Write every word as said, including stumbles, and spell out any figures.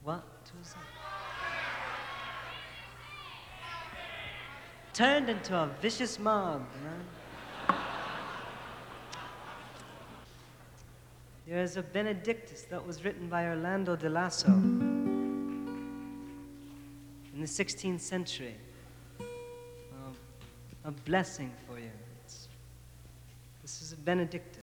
What? Turned into a vicious mob, man. There's a Benedictus that was written by Orlando de Lasso in the sixteenth century. Um, a blessing for you. It's, this is a Benedictus.